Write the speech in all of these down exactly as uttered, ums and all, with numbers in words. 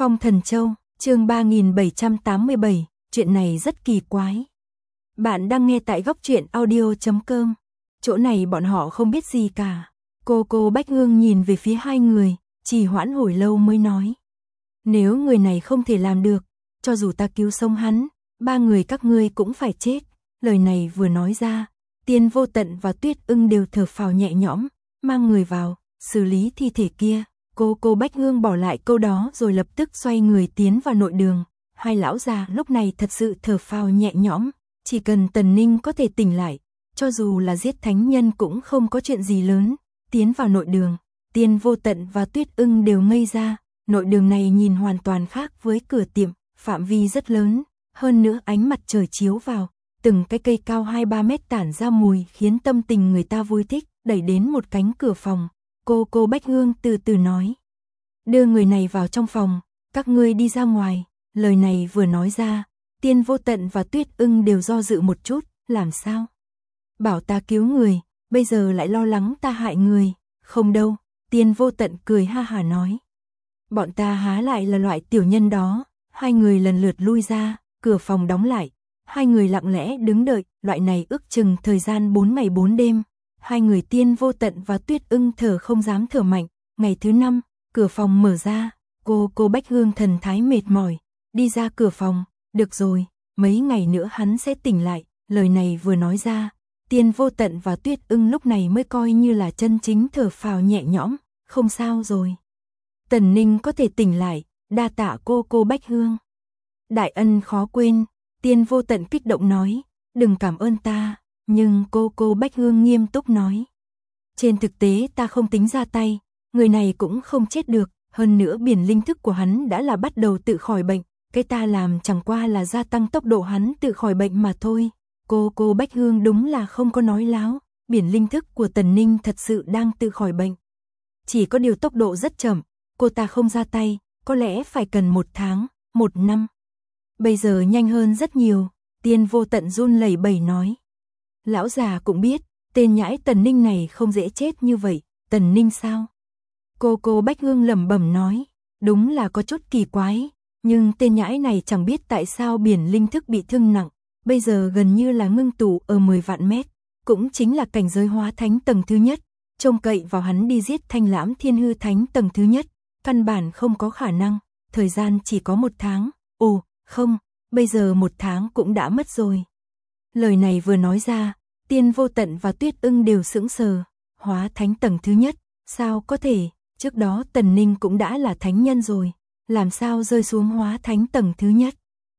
Phong Thần Châu, chương ba nghìn bảy trăm tám mươi bảy, chuyện này rất kỳ quái. Bạn đang nghe tại góc truyện audio chấm com. Chỗ này bọn họ không biết gì cả. Cô cô Bách Hương nhìn về phía hai người, trì hoãn hồi lâu mới nói. Nếu người này không thể làm được, cho dù ta cứu sống hắn, ba người các ngươi cũng phải chết. Lời này vừa nói ra, Tiên Vô Tận và Tuyết Ưng đều thở phào nhẹ nhõm, mang người vào, xử lý thi thể kia. Cô cô Bách Hương bỏ lại câu đó rồi lập tức xoay người tiến vào nội đường. Hai lão già lúc này thật sự thở phào nhẹ nhõm, chỉ cần Tần Ninh có thể tỉnh lại, cho dù là giết thánh nhân cũng không có chuyện gì lớn. Tiến vào nội đường, Tiên Vô Tận và Tuyết Ưng đều ngây ra, nội đường này nhìn hoàn toàn khác với cửa tiệm, phạm vi rất lớn, hơn nữa ánh mặt trời chiếu vào, từng cái cây cao hai ba mét tản ra mùi khiến tâm tình người ta vui thích, đẩy đến một cánh cửa phòng. Cô cô Bách Hương từ từ nói. Đưa người này vào trong phòng, các ngươi đi ra ngoài. Lời này vừa nói ra, Tiên Vô Tận và Tuyết Ưng đều do dự một chút, làm sao? Bảo ta cứu người, bây giờ lại lo lắng ta hại người. Không đâu, Tiên Vô Tận cười ha hả nói. Bọn ta há lại là loại tiểu nhân đó. Hai người lần lượt lui ra, cửa phòng đóng lại. Hai người lặng lẽ đứng đợi, loại này ước chừng thời gian bốn ngày bốn đêm. Hai người Tiên Vô Tận và Tuyết Ưng thở không dám thở mạnh. Ngày thứ năm, cửa phòng mở ra, cô cô Bách Hương thần thái mệt mỏi, đi ra cửa phòng, được rồi, mấy ngày nữa hắn sẽ tỉnh lại. Lời này vừa nói ra, Tiên Vô Tận và Tuyết Ưng lúc này mới coi như là chân chính thở phào nhẹ nhõm, không sao rồi. Tần Ninh có thể tỉnh lại, đa tạ cô cô Bách Hương. Đại ân khó quên, Tiên Vô Tận kích động nói, đừng cảm ơn ta. Nhưng cô cô Bách Hương nghiêm túc nói. Trên thực tế ta không tính ra tay, người này cũng không chết được, hơn nữa biển linh thức của hắn đã là bắt đầu tự khỏi bệnh, cái ta làm chẳng qua là gia tăng tốc độ hắn tự khỏi bệnh mà thôi. Cô cô Bách Hương đúng là không có nói láo, biển linh thức của Tần Ninh thật sự đang tự khỏi bệnh. Chỉ có điều tốc độ rất chậm, cô ta không ra tay, có lẽ phải cần một tháng, một năm. Bây giờ nhanh hơn rất nhiều, Tiên Vô Tận run lẩy bẩy nói. Lão già cũng biết, tên nhãi Tần Ninh này không dễ chết như vậy. Tần Ninh sao? Cô cô Bách Hương lẩm bẩm nói, đúng là có chút kỳ quái, nhưng tên nhãi này chẳng biết tại sao biển linh thức bị thương nặng, bây giờ gần như là ngưng tụ ở mười vạn mét, cũng chính là cảnh giới hóa thánh tầng thứ nhất, trông cậy vào hắn đi giết Thanh Lãm Thiên Hư Thánh tầng thứ nhất, căn bản không có khả năng, thời gian chỉ có một tháng, ồ, không, bây giờ một tháng cũng đã mất rồi. Lời này vừa nói ra, Tiên Vô Tận và Tuyết Ưng đều sững sờ, hóa thánh tầng thứ nhất, sao có thể, trước đó Tần Ninh cũng đã là thánh nhân rồi, làm sao rơi xuống hóa thánh tầng thứ nhất.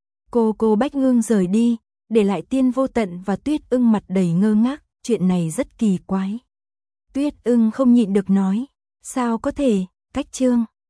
Cô cô Bách Hương rời đi, để lại Tiên Vô Tận và Tuyết Ưng mặt đầy ngơ ngác, chuyện này rất kỳ quái. Tuyết Ưng không nhịn được nói, sao có thể, cách chương.